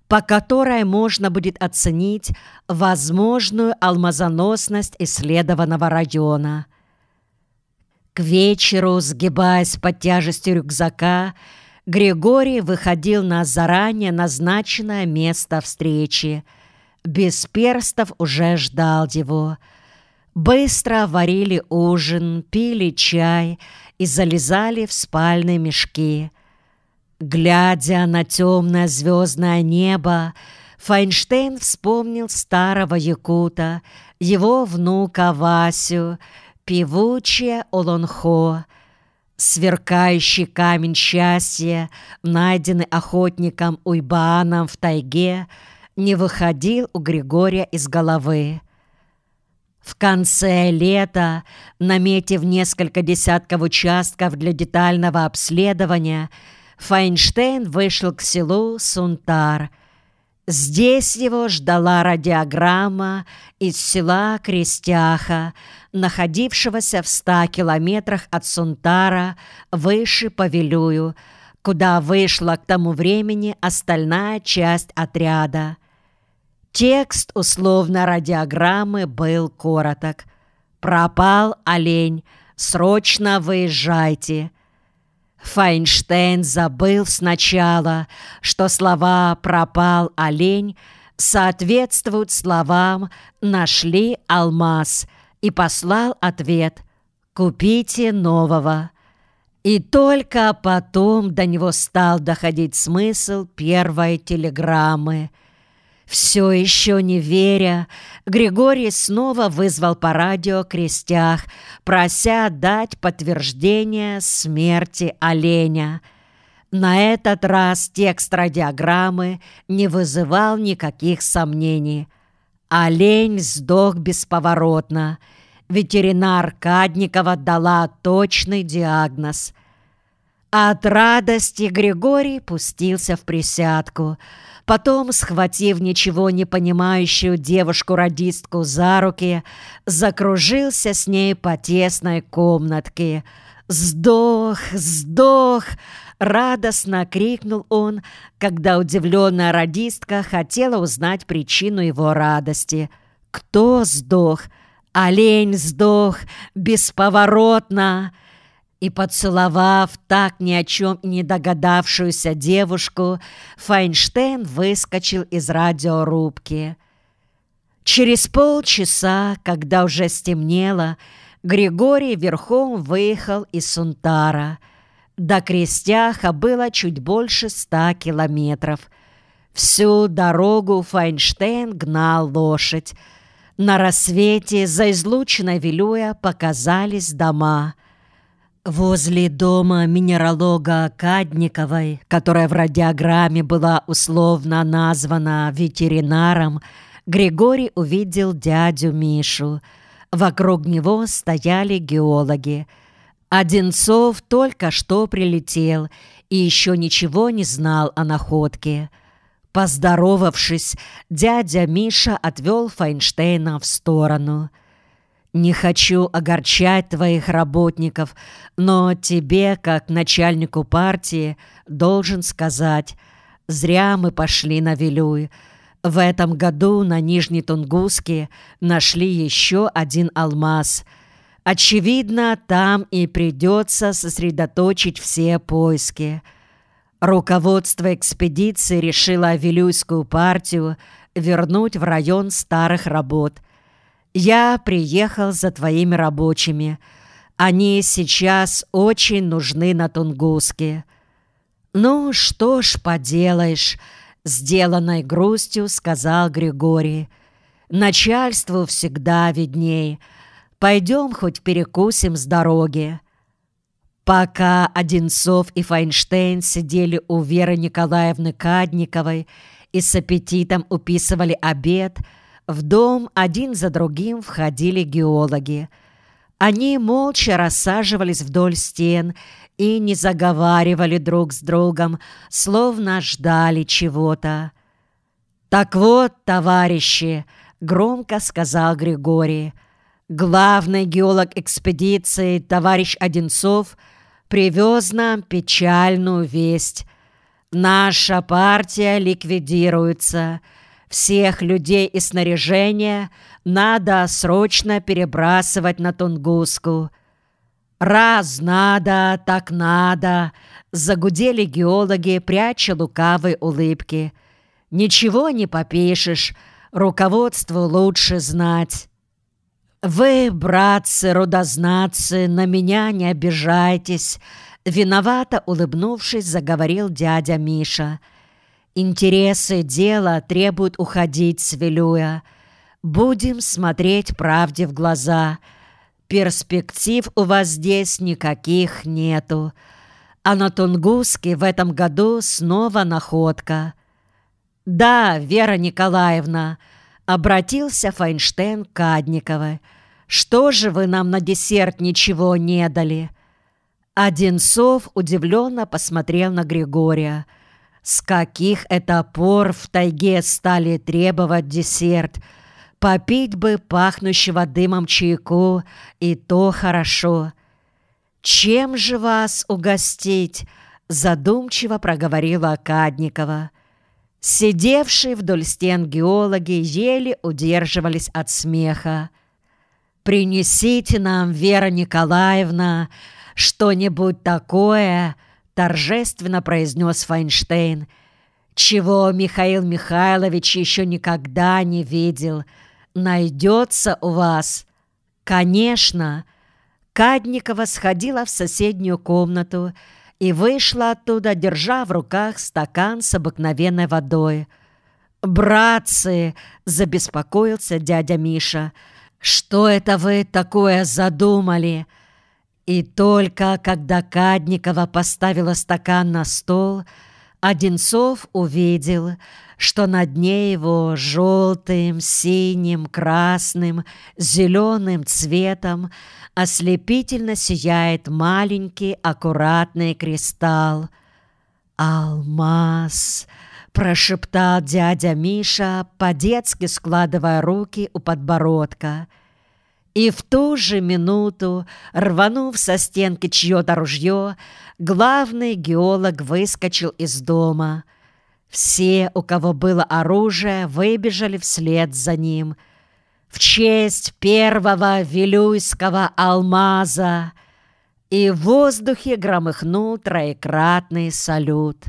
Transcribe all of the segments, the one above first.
по которой можно будет оценить возможную алмазоносность исследованного района. К вечеру, сгибаясь под тяжестью рюкзака, Григорий выходил на заранее назначенное место встречи. Бесперстов уже ждал его. Быстро варили ужин, пили чай и залезали в спальные мешки. Глядя на темное звездное небо, Файнштейн вспомнил старого якута, его внука Васю, певучее Олонхо. Сверкающий камень счастья, найденный охотником Уйбааном в тайге, не выходил у Григория из головы. В конце лета, наметив несколько десятков участков для детального обследования, Файнштейн вышел к селу Сунтар. Здесь его ждала радиограмма из села Крестяха, находившегося в 100 километрах от Сунтара, выше по Вилюю, куда вышла к тому времени остальная часть отряда. Текст условной радиограммы был короток. «Пропал олень. Срочно выезжайте». Файнштейн забыл сначала, что слова «пропал олень» соответствуют словам «нашли алмаз», и послал ответ «купите нового». И только потом до него стал доходить смысл первой телеграммы. Все еще не веря, Григорий снова вызвал по радио Крестях, прося дать подтверждение смерти оленя. На этот раз текст радиограммы не вызывал никаких сомнений. Олень сдох бесповоротно. Ветеринар Кадникова дала точный диагноз. От радости Григорий пустился в присядку. Потом, схватив ничего не понимающую девушку-радистку за руки, закружился с ней по тесной комнатке. «Сдох! Сдох!» — радостно крикнул он, когда удивленная радистка хотела узнать причину его радости. «Кто сдох? Олень сдох! Бесповоротно!» И, поцеловав так ни о чем не догадавшуюся девушку, Файнштейн выскочил из радиорубки. Через полчаса, когда уже стемнело, Григорий верхом выехал из Сунтара. До Крестяха было чуть больше 100 километров. Всю дорогу Файнштейн гнал лошадь. На рассвете за излучиной Вилюя показались дома. Возле дома минералога Кадниковой, которая в радиограмме была условно названа ветеринаром, Григорий увидел дядю Мишу. Вокруг него стояли геологи. Одинцов только что прилетел и еще ничего не знал о находке. Поздоровавшись, дядя Миша отвел Файнштейна в сторону. «Не хочу огорчать твоих работников, но тебе, как начальнику партии, должен сказать, зря мы пошли на Вилюй. В этом году на Нижнетунгуске нашли еще один алмаз. Очевидно, там и придется сосредоточить все поиски». Руководство экспедиции решило Вилюйскую партию вернуть в район старых работ. Я приехал за твоими рабочими. Они сейчас очень нужны на Тунгуске. Ну, что ж поделаешь, сделанной грустью сказал Григорий. Начальству всегда видней. Пойдем хоть перекусим с дороги. Пока Одинцов и Файнштейн сидели у Веры Николаевны Кадниковой и с аппетитом уписывали обед, в дом один за другим входили геологи. Они молча рассаживались вдоль стен и не заговаривали друг с другом, словно ждали чего-то. «Так вот, товарищи», — громко сказал Григорий, «главный геолог экспедиции, товарищ Одинцов, привез нам печальную весть. Наша партия ликвидируется. Всех людей и снаряжение надо срочно перебрасывать на Тунгуску. Раз надо, так надо, загудели геологи, пряча лукавые улыбки. Ничего не попишешь, руководству лучше знать. Вы, братцы-рудознатцы, на меня не обижайтесь, виновато улыбнувшись, заговорил дядя Миша. Интересы дела требуют уходить с Вилюя. Будем смотреть правде в глаза. Перспектив у вас здесь никаких нету. А на Тунгуске в этом году снова находка. Да, Вера Николаевна, обратился Файнштейн к Кадниковой. Что же вы нам на десерт ничего не дали? Одинцов удивленно посмотрел на Григория. С каких это пор в тайге стали требовать десерт? Попить бы пахнущего дымом чайку, и то хорошо. Чем же вас угостить? Задумчиво проговорила Кадникова. Сидевшие вдоль стен геологи еле удерживались от смеха. «Принесите нам, Вера Николаевна, что-нибудь такое», — торжественно произнес Файнштейн, «чего Михаил Михайлович еще никогда не видел. Найдется у вас?» «Конечно». Кадникова сходила в соседнюю комнату и вышла оттуда, держа в руках стакан с обыкновенной водой. «Братцы!» — забеспокоился дядя Миша. «Что это вы такое задумали?» И только когда Кадникова поставила стакан на стол, Одинцов увидел, что на дне его желтым, синим, красным, зеленым цветом ослепительно сияет маленький аккуратный кристалл. «Алмаз!» — прошептал дядя Миша, по-детски складывая руки у подбородка. И в ту же минуту, рванув со стенки чье-то ружье, главный геолог выскочил из дома. Все, у кого было оружие, выбежали вслед за ним. В честь первого вилюйского алмаза! И в воздухе громыхнул троекратный салют.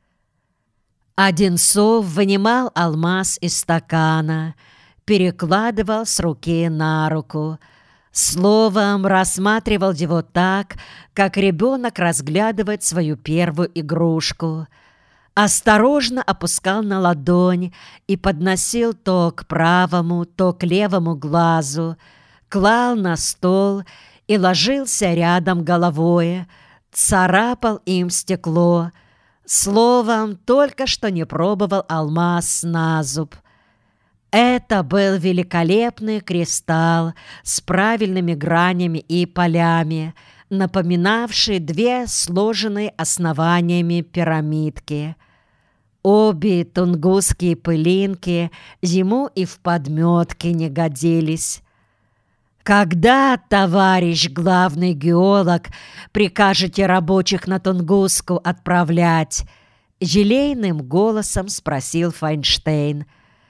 Одинцов вынимал алмаз из стакана, перекладывал с руки на руку. Словом, рассматривал его так, как ребенок разглядывает свою первую игрушку. Осторожно опускал на ладонь и подносил то к правому, то к левому глазу, клал на стол и ложился рядом головой, царапал им стекло. Словом, только что не пробовал алмаз на зуб. Это был великолепный кристалл с правильными гранями и полями, напоминавший две сложенные основаниями пирамидки. Обе тунгусские пылинки ему и в подметки не годились. «Когда, товарищ главный геолог, прикажете рабочих на Тунгуску отправлять?» — елейным голосом спросил Файнштейн.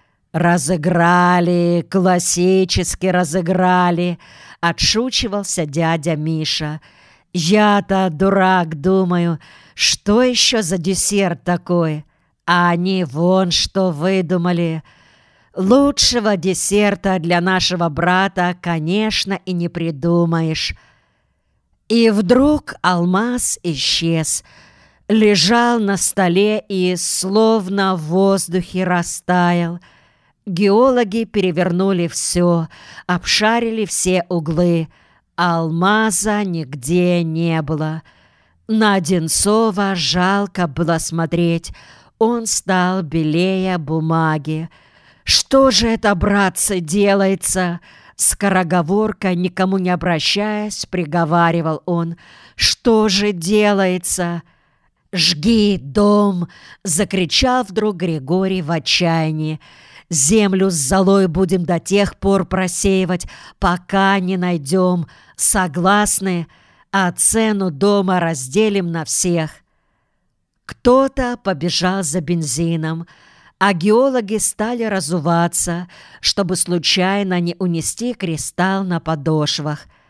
«Разыграли, классически разыграли», — отшучивался дядя Миша. «Я-то, дурак, думаю, что еще за десерт такой? А они вон что выдумали. Лучшего десерта для нашего брата, конечно, и не придумаешь». И вдруг алмаз исчез, лежал на столе и словно в воздухе растаял. Геологи перевернули все, обшарили все углы. Алмаза нигде не было. На Одинцова жалко было смотреть. Он стал белее бумаги. «Что же это, братцы, делается?» Скороговоркой, никому не обращаясь, приговаривал он. «Что же делается?» «Жги дом!» — закричал вдруг Григорий в отчаянии. «Землю с золой будем до тех пор просеивать, пока не найдем. Согласны? А цену дома разделим на всех». Кто-то побежал за бензином, а геологи стали разуваться, чтобы случайно не унести кристалл на подошвах.